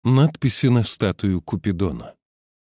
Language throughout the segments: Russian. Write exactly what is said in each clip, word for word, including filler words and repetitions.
Надписи на статую Купидона.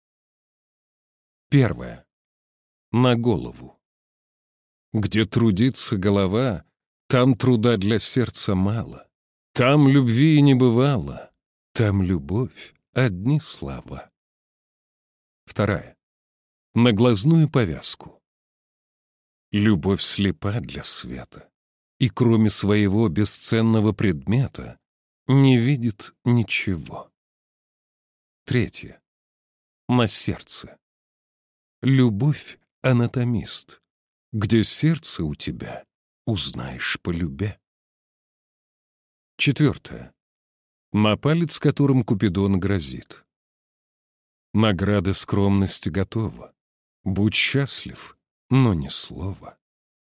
Первое. На голову. Где трудится голова, там труда для сердца мало. Там любви не бывало, там любовь — одни слова. Вторая. На глазную повязку. Любовь слепа для света, и кроме своего бесценного предмета не видит ничего. Третье. На сердце. Любовь — анатомист. Где сердце у тебя, узнаешь по любе. Четвертое. На палец, которым Купидон грозит. Награда скромности готова. Будь счастлив, но ни слова.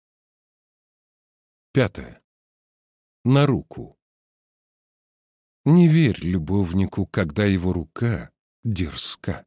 Пятое. На руку. Не верь любовнику, когда его рука дерзка.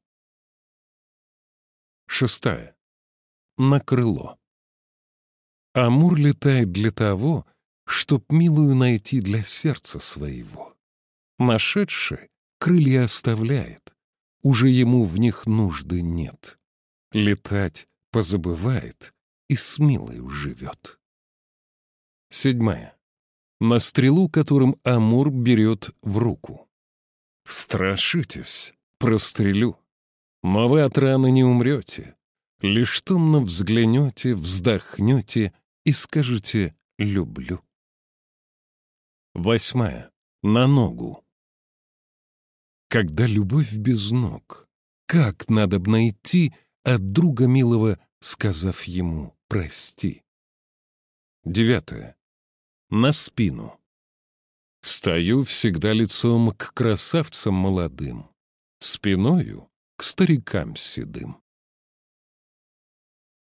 Шестая. На крыло. Амур летает для того, чтоб милую найти для сердца своего. Нашедший крылья оставляет, уже ему в них нужды нет. Летать позабывает и с милою живет. Седьмая. На стрелу, которым Амур берет в руку. Страшитесь, прострелю, но вы от раны не умрете, лишь томно взглянете, вздохнете и скажете «люблю». Восьмая. На ногу. Когда любовь без ног, как надобно идти от друга милого, сказав ему «прости». Девятое. На спину. Стою всегда лицом к красавцам молодым, спиною к старикам седым.